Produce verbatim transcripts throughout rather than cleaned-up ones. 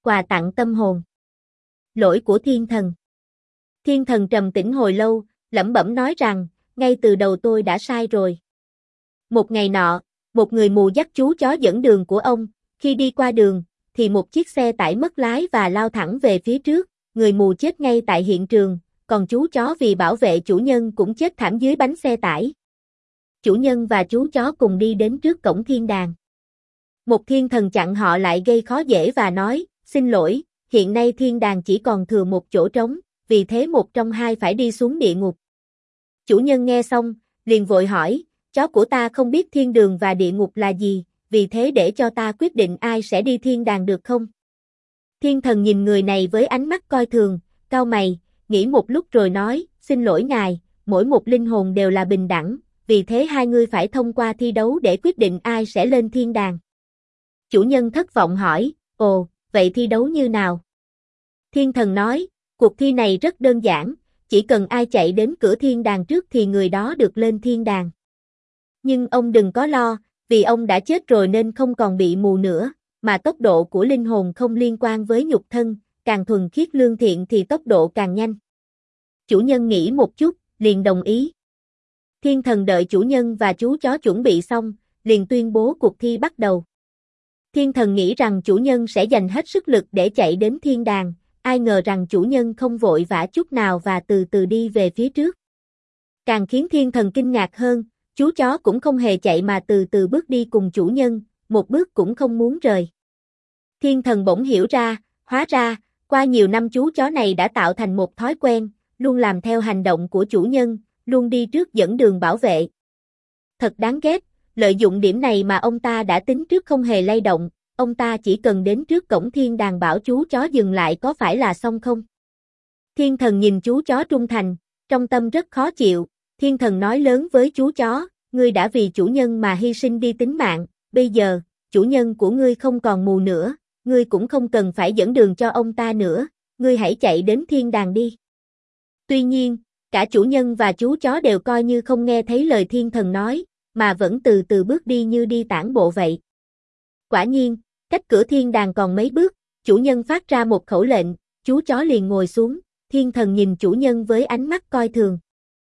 quà tặng tâm hồn. Lỗi của thiên thần. Thiên thần trầm tĩnh hồi lâu, lẩm bẩm nói rằng, ngay từ đầu tôi đã sai rồi. Một ngày nọ, một người mù dắt chú chó dẫn đường của ông, khi đi qua đường, thì một chiếc xe tải mất lái và lao thẳng về phía trước, người mù chết ngay tại hiện trường, còn chú chó vì bảo vệ chủ nhân cũng chết thảm dưới bánh xe tải. Chủ nhân và chú chó cùng đi đến trước cổng thiên đàng. Một thiên thần chặn họ lại gây khó dễ và nói, xin lỗi, hiện nay thiên đàng chỉ còn thừa một chỗ trống, vì thế một trong hai phải đi xuống địa ngục. Chủ nhân nghe xong, liền vội hỏi, chó của ta không biết thiên đường và địa ngục là gì, vì thế để cho ta quyết định ai sẽ đi thiên đàng được không? Thiên thần nhìn người này với ánh mắt coi thường, cau mày, nghĩ một lúc rồi nói, xin lỗi ngài, mỗi một linh hồn đều là bình đẳng, vì thế hai ngươi phải thông qua thi đấu để quyết định ai sẽ lên thiên đàng. Chủ nhân thất vọng hỏi, ồ, vậy thi đấu như nào? Thiên thần nói, cuộc thi này rất đơn giản, chỉ cần ai chạy đến cửa thiên đàng trước thì người đó được lên thiên đàng. Nhưng ông đừng có lo, vì ông đã chết rồi nên không còn bị mù nữa, mà tốc độ của linh hồn không liên quan với nhục thân, càng thuần khiết lương thiện thì tốc độ càng nhanh. Chủ nhân nghĩ một chút, liền đồng ý. Thiên thần đợi chủ nhân và chú chó chuẩn bị xong, liền tuyên bố cuộc thi bắt đầu. Thiên thần nghĩ rằng chủ nhân sẽ dành hết sức lực để chạy đến thiên đàng, ai ngờ rằng chủ nhân không vội vã chút nào và từ từ đi về phía trước. Càng khiến thiên thần kinh ngạc hơn, chú chó cũng không hề chạy mà từ từ bước đi cùng chủ nhân, một bước cũng không muốn rời. Thiên thần bỗng hiểu ra, hóa ra, qua nhiều năm chú chó này đã tạo thành một thói quen, luôn làm theo hành động của chủ nhân, luôn đi trước dẫn đường bảo vệ. Thật đáng ghét, lợi dụng điểm này mà ông ta đã tính trước không hề lay động, ông ta chỉ cần đến trước cổng thiên đàng bảo chú chó dừng lại có phải là xong không? Thiên thần nhìn chú chó trung thành, trong tâm rất khó chịu, thiên thần nói lớn với chú chó, ngươi đã vì chủ nhân mà hy sinh đi tính mạng, bây giờ, chủ nhân của ngươi không còn mù nữa, ngươi cũng không cần phải dẫn đường cho ông ta nữa, ngươi hãy chạy đến thiên đàng đi. Tuy nhiên, cả chủ nhân và chú chó đều coi như không nghe thấy lời thiên thần nói, mà vẫn từ từ bước đi như đi tản bộ vậy. Quả nhiên, cách cửa thiên đàng còn mấy bước, chủ nhân phát ra một khẩu lệnh, chú chó liền ngồi xuống, thiên thần nhìn chủ nhân với ánh mắt coi thường.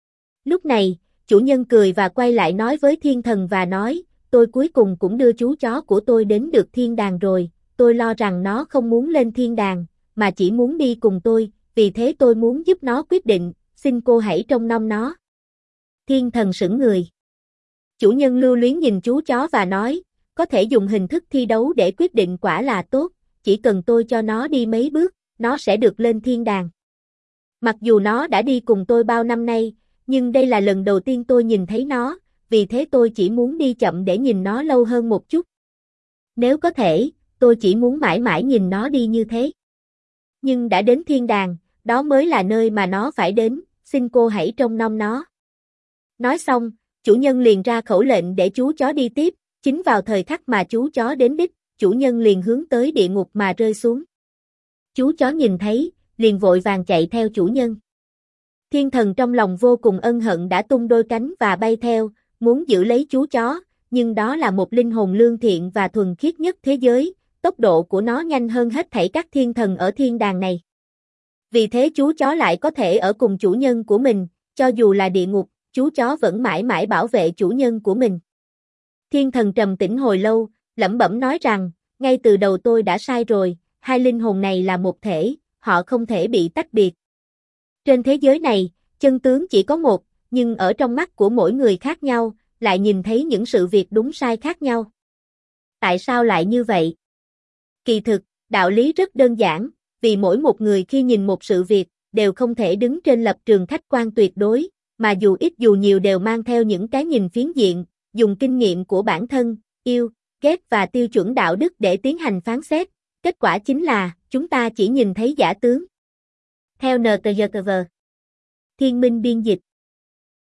Lúc này, chủ nhân cười và quay lại nói với thiên thần và nói, tôi cuối cùng cũng đưa chú chó của tôi đến được thiên đàng rồi, tôi lo rằng nó không muốn lên thiên đàng, mà chỉ muốn đi cùng tôi, vì thế tôi muốn giúp nó quyết định, xin cô hãy trông nom nó. Thiên thần sững người. Chủ nhân lưu luyến nhìn chú chó và nói, có thể dùng hình thức thi đấu để quyết định quả là tốt, chỉ cần tôi cho nó đi mấy bước, nó sẽ được lên thiên đàng. Mặc dù nó đã đi cùng tôi bao năm nay, nhưng đây là lần đầu tiên tôi nhìn thấy nó, vì thế tôi chỉ muốn đi chậm để nhìn nó lâu hơn một chút. Nếu có thể, tôi chỉ muốn mãi mãi nhìn nó đi như thế. Nhưng đã đến thiên đàng, đó mới là nơi mà nó phải đến, xin cô hãy trông nom nó. Nói xong, chủ nhân liền ra khẩu lệnh để chú chó đi tiếp, chính vào thời khắc mà chú chó đến đích, chủ nhân liền hướng tới địa ngục mà rơi xuống. Chú chó nhìn thấy, liền vội vàng chạy theo chủ nhân. Thiên thần trong lòng vô cùng ân hận đã tung đôi cánh và bay theo, muốn giữ lấy chú chó, nhưng đó là một linh hồn lương thiện và thuần khiết nhất thế giới, tốc độ của nó nhanh hơn hết thảy các thiên thần ở thiên đàng này. Vì thế chú chó lại có thể ở cùng chủ nhân của mình, cho dù là địa ngục, chú chó vẫn mãi mãi bảo vệ chủ nhân của mình. Thiên thần trầm tĩnh hồi lâu, lẩm bẩm nói rằng, ngay từ đầu tôi đã sai rồi, hai linh hồn này là một thể, họ không thể bị tách biệt. Trên thế giới này, chân tướng chỉ có một, nhưng ở trong mắt của mỗi người khác nhau, lại nhìn thấy những sự việc đúng sai khác nhau. Tại sao lại như vậy? Kỳ thực, đạo lý rất đơn giản, vì mỗi một người khi nhìn một sự việc, đều không thể đứng trên lập trường khách quan tuyệt đối, mà dù ít dù nhiều đều mang theo những cái nhìn phiến diện, dùng kinh nghiệm của bản thân, yêu, ghét và tiêu chuẩn đạo đức để tiến hành phán xét, kết quả chính là, chúng ta chỉ nhìn thấy giả tướng. Theo en tê giê tê vê Thiên Minh biên dịch